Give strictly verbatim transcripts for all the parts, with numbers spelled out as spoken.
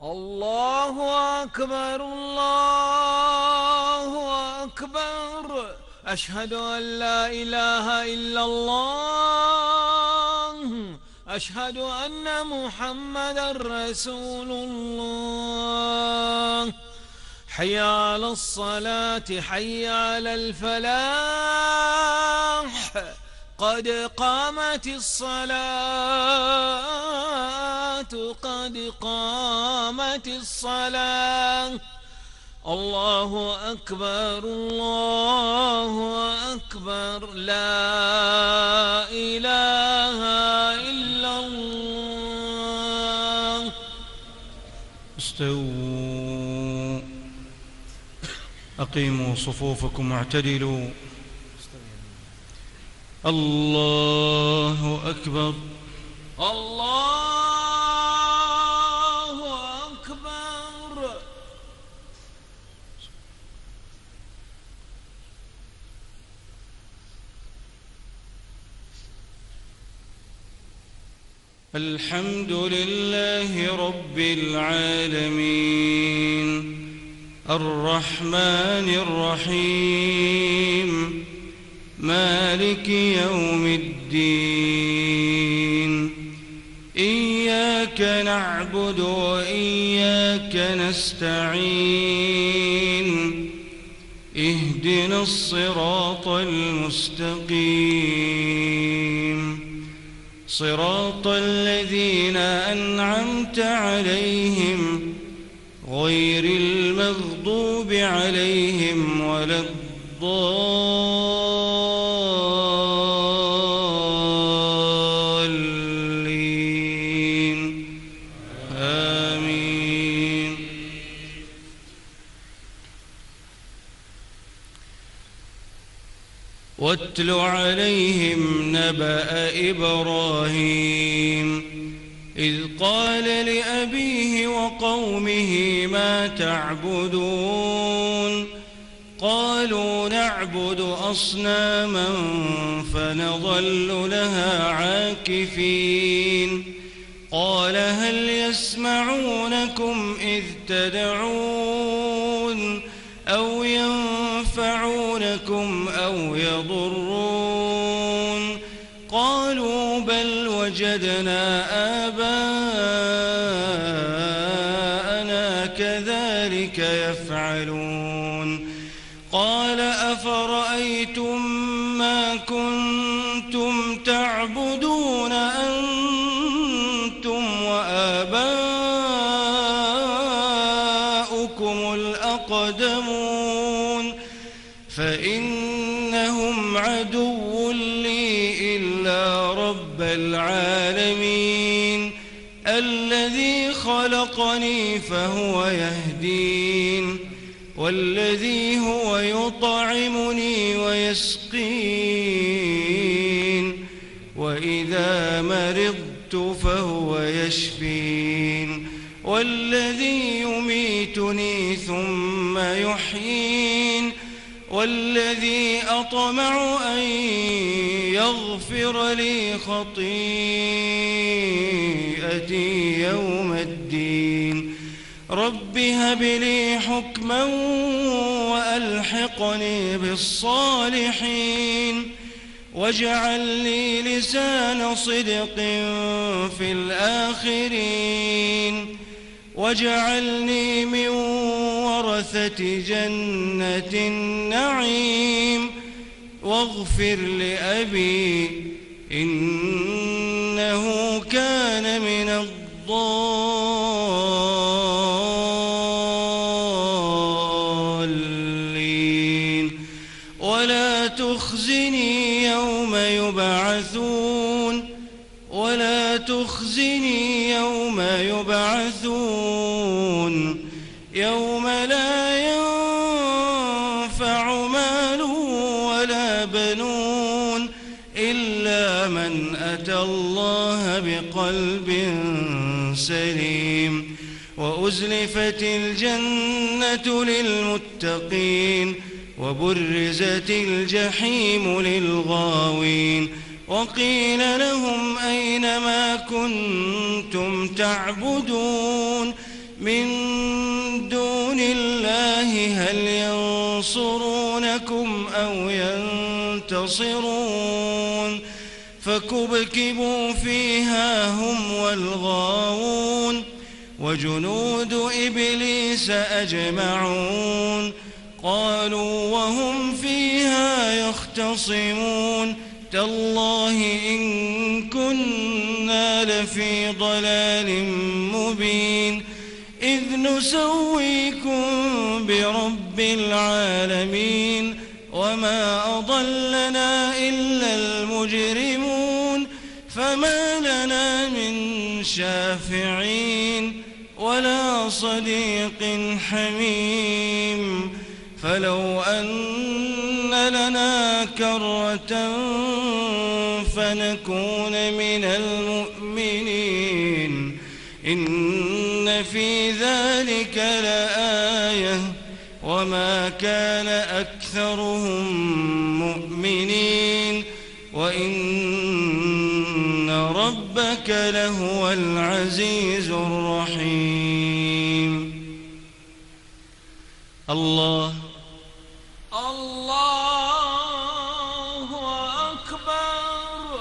الله أكبر الله أكبر. أشهد أن لا إله إلا الله. أشهد أن محمدا رسول الله. حي على الصلاة حي على الفلاح. قد قامت الصلاة قد قامت الصلاة. الله أكبر الله أكبر. لا إله إلا الله. استووا أقيموا صفوفكم واعتدلوا. الله أكبر الله أكبر. الحمد لله رب العالمين الرحمن الرحيم مالك يوم الدين. إياك نعبد وإياك نستعين. اهدنا الصراط المستقيم صراط الذين أنعمت عليهم غير المغضوب عليهم ولا الضالين آمين. واتل عليهم نبأ إبراهيم إذ قال لأبيه وقومه ما تعبدون قالوا نعبد أصناما فنظل لها عاكفين قال هل يسمعونكم إذ تدعون أو ينفعونكم أو يضرون قالوا بل وجدنا آباءنا كذلك يفعلون قال أفرأيتم ما كنتم تعبدون أنتم وآباؤكم الأقدمون فإنهم عدو لي إلا رب العالمين الذي خلقني فهو يهدين والذي هو يطعمني ويسقين وإذا مرضت فهو يشفين والذي يميتني ثم يحيين والذي أطمع أن يغفر لي خطيئتي يوم الدين رب هب لي حكما وألحقني بالصالحين واجعل لي لسان صدق في الآخرين واجعلني من ورثة جنة النعيم واغفر لأبي إنه كان من الضالين ولا تخزني يوم يبعثون ولا تخزني يوم يبعثون يوم لا ينفع مال ولا بنون إلا من أتى الله بقلب سليم وأزلفت الجنة للمتقين وبرزت الجحيم للغاوين وقيل لهم أين ما كنتم تعبدون من دون الله هل ينصرونكم أو ينتصرون فكبكبوا فيها هم والغاوون وجنود إبليس أجمعون قالوا وهم فيها يختصمون تالله إن كنا لفي ضلال مبين إذ نسويكم برب العالمين وما أضلنا إلا المجرمون فما لنا من شافعين ولا صديق حميم فلو أن لنا كرة فنكون من المؤمنين إن في ذلك لآية وما كان أكثرهم مؤمنين وإن ربك لهو العزيز الرحيم. الله الله أكبر.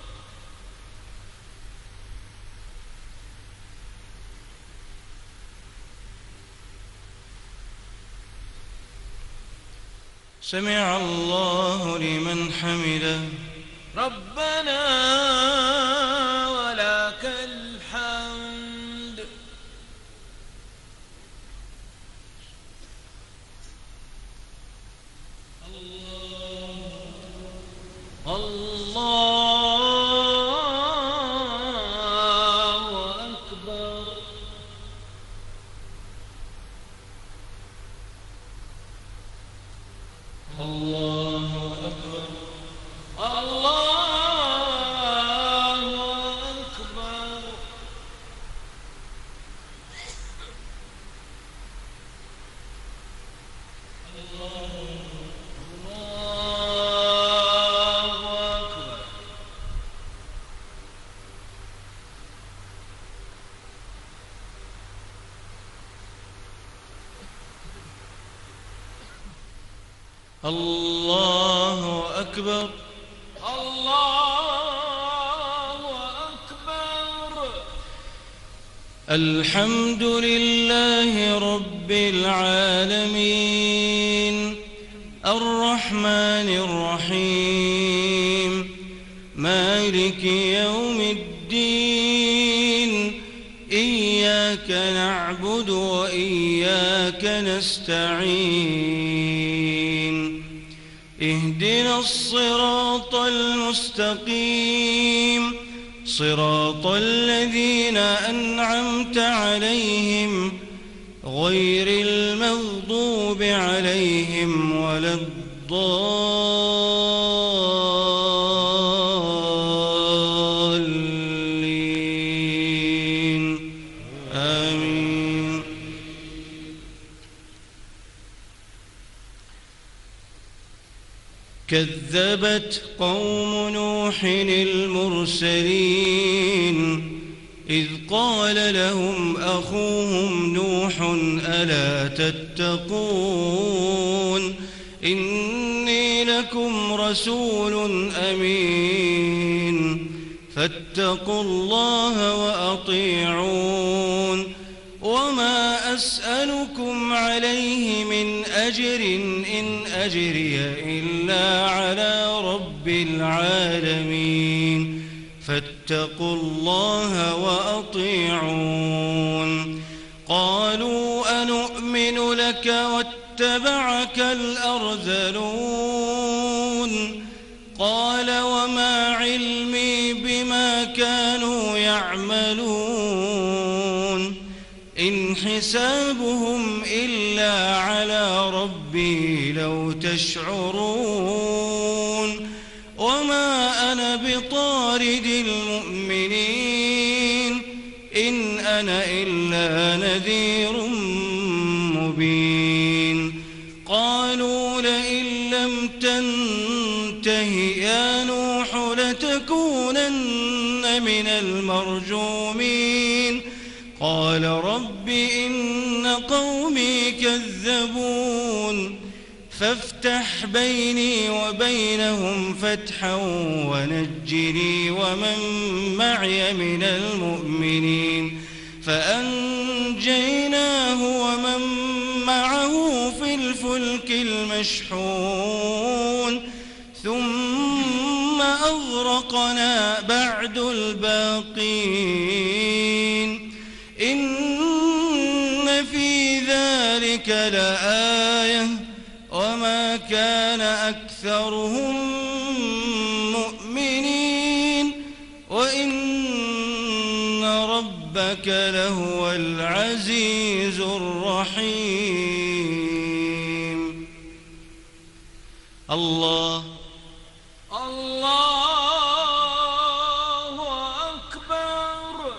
سمع الله لمن حمده ربنا ولك الحمد. الله أكبر. الله أكبر. الله أكبر. الله أكبر. الله أكبر. الحمد لله رب العالمين الرحمن الرحيم مالك يوم الدين إياك نعبد وإياك نستعين اهدنا الصراط المستقيم صراط الذين أنعمت عليهم غير المغضوب عليهم ولا الضالين آمين. كذبت قوم نوح المرسلين إذ قال لهم أخوهم نوح ألا تتقون إني لكم رسول أمين فاتقوا الله وأطيعون وما أسألكم عليه من أجر إن أجري إلا على رب العالمين فاتقوا الله وأطيعون. قالوا أنؤمن لك واتبعك الأرذلون قال وما علمي بما كانوا يعملون إن حسابهم إلا على ربي لو تشعرون وما أنا بطارد المؤمنين إن أنا إلا نذير مبين. قالوا لئن لم تنته يا نوح لتكونن من المرجومين قال رب رب إن قومي كذبون فافتح بيني وبينهم فتحا ونجني ومن معي من المؤمنين فأنجيناه ومن معه في الفلك المشحون ثم أغرقنا بعد الباقين إن في ذلك لآية وما كان أكثرهم مؤمنين وإن ربك لهو العزيز الرحيم. الله الله أكبر.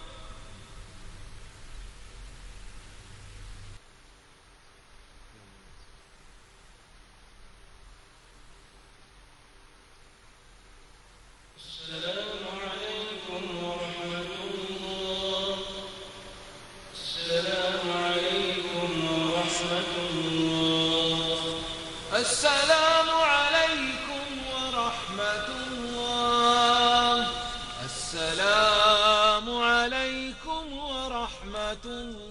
السلام عليكم ورحمة الله. السلام عليكم ورحمة الله. السلام عليكم ورحمة الله. السلام عليكم ورحمة الله.